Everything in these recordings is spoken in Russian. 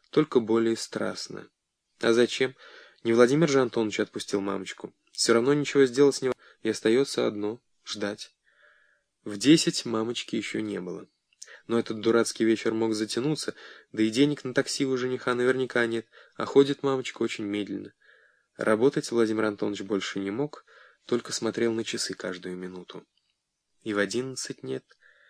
только более страстно. А зачем? Не Владимир же Антонович отпустил мамочку. Все равно ничего сделать с него, и остается одно — ждать. В 10 мамочки еще не было. Но этот дурацкий вечер мог затянуться, да и денег на такси у жениха наверняка нет, а ходит мамочка очень медленно. Работать Владимир Антонович больше не мог, только смотрел на часы каждую минуту. И в 11 нет.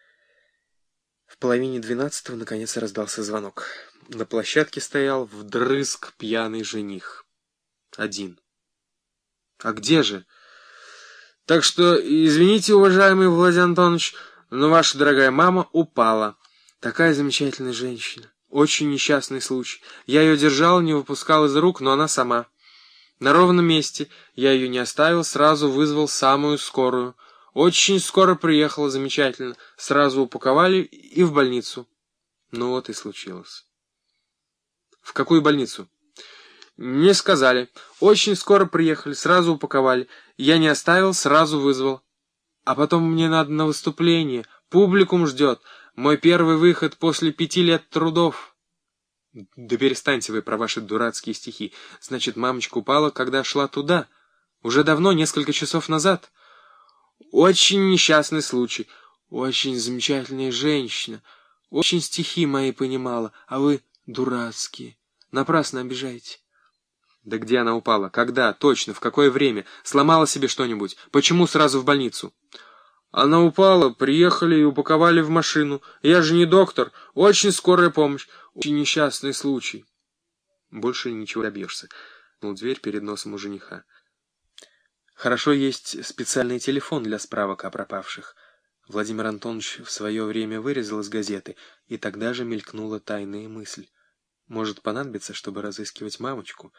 В половине 12 наконец раздался звонок. На площадке стоял вдрызг пьяный жених. Один. А где же? Так что, извините, уважаемый Владимир Антонович, но ваша дорогая мама упала. Такая замечательная женщина. Очень несчастный случай. Я ее держал, не выпускал из рук, но она сама. На ровном месте. Я ее не оставил, сразу вызвал самую скорую. Очень скоро приехала, замечательно. Сразу упаковали и в больницу. Ну вот и случилось. В какую больницу? Не сказали. Очень скоро приехали, сразу упаковали. Я не оставил, сразу вызвал. А потом мне надо на выступление. Публикум ждет. Мой первый выход после 5 лет трудов. Да перестаньте вы про ваши дурацкие стихи. Значит, мамочка упала, когда шла туда. Уже давно, несколько часов назад. Очень несчастный случай. Очень замечательная женщина. Очень стихи мои понимала, а вы дурацкие. Напрасно обижаете. Да где она упала? Когда? Точно? В какое время? Сломала себе что-нибудь? Почему сразу в больницу? Она упала, приехали и упаковали в машину. Я же не доктор. Очень скорая помощь. Очень несчастный случай. Больше ничего не добьешься. Ну, дверь перед носом у жениха. Хорошо есть специальный телефон для справок о пропавших. Владимир Антонович в свое время вырезал из газеты, и тогда же мелькнула тайная мысль. Может понадобиться, чтобы разыскивать мамочку.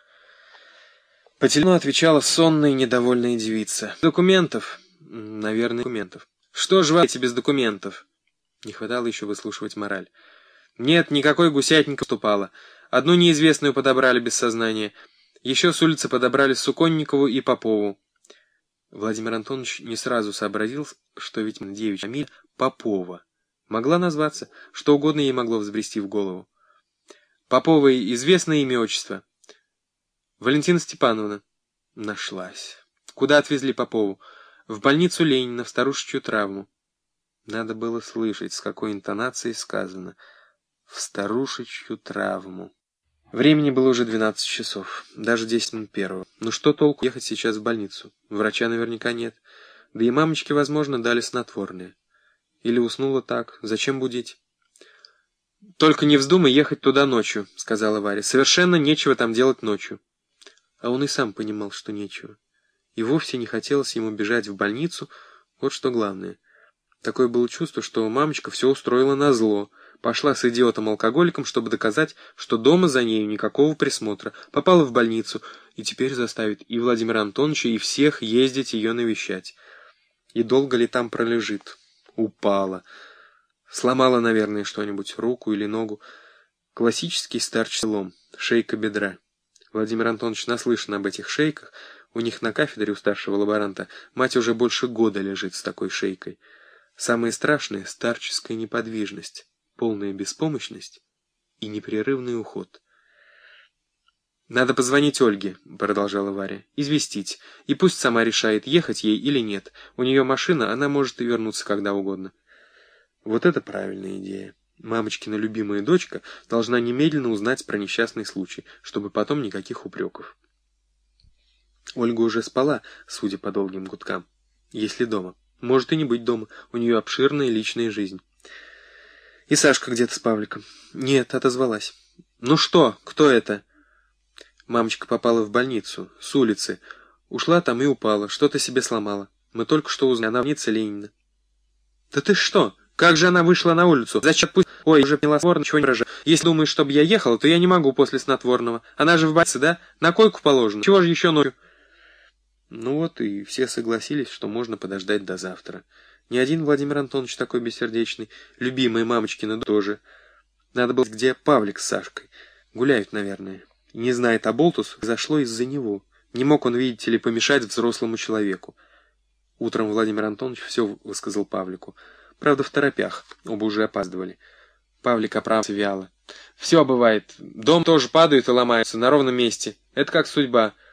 По телефону отвечала сонная и недовольная девица. Документов? Наверное, документов. Что ж вы без документов? Не хватало еще выслушивать мораль. Нет, никакой гусятник вступала. Одну неизвестную подобрали без сознания. Еще с улицы подобрали Суконникову и Попову. Владимир Антонович не сразу сообразил, что ведь девичья фамилия Попова. Могла назваться, что угодно ей могло взбрести в голову. Поповой известное имя, отчество? Валентина Степановна. Нашлась. Куда отвезли Попову? В больницу Ленина, в старушечью травму. Надо было слышать, с какой интонацией сказано. В старушечью травму. Времени было уже 12 часов, даже 10 минут первого. Ну что толку ехать сейчас в больницу? Врача наверняка нет. Да и мамочке, возможно, дали снотворное. Или уснула так. Зачем будить? «Только не вздумай ехать туда ночью», — сказала Варя. «Совершенно нечего там делать ночью». А он и сам понимал, что нечего. И вовсе не хотелось ему бежать в больницу, вот что главное. Такое было чувство, что мамочка все устроила назло. Пошла с идиотом-алкоголиком, чтобы доказать, что дома за нею никакого присмотра. Попала в больницу, и теперь заставит и Владимира Антоновича, и всех ездить ее навещать. И долго ли там пролежит? Упала. Сломала, наверное, что-нибудь, руку или ногу. Классический старческий лом, шейка бедра. Владимир Антонович наслышан об этих шейках. У них на кафедре у старшего лаборанта мать уже больше года лежит с такой шейкой. Самое страшное — старческая неподвижность, полная беспомощность и непрерывный уход. «Надо позвонить Ольге», — продолжала Варя, — «известить, и пусть сама решает, ехать ей или нет. У нее машина, она может и вернуться когда угодно». Вот это правильная идея. Мамочкина любимая дочка должна немедленно узнать про несчастный случай, чтобы потом никаких упреков. Ольга уже спала, судя по долгим гудкам. Если дома. Может и не быть дома, у нее обширная личная жизнь. И Сашка где-то с Павликом. Нет, отозвалась. Ну что, кто это? Мамочка попала в больницу, с улицы. Ушла там и упала, что-то себе сломала. Мы только что узнали, она в больнице Ленина. Да ты что? Как же она вышла на улицу? Зачем пусть... Ой, уже пила снотворное, ничего не рожаю. Если думаешь, чтобы я ехала, то я не могу после снотворного. Она же в больнице, да? На койку положена. Чего же еще ночью? Ну вот и все согласились, что можно подождать до завтра. Ни один Владимир Антонович такой бессердечный. Любимая мамочкина тоже. Надо было, где Павлик с Сашкой. Гуляют, наверное. И не знает, а болтус зашло из-за него. Не мог он, видите ли, помешать взрослому человеку. Утром Владимир Антонович все высказал Павлику. Правда, в торопях. Оба уже опаздывали. Павлик оправдывался вяло. Все бывает. Дом тоже падает и ломается на ровном месте. Это как судьба.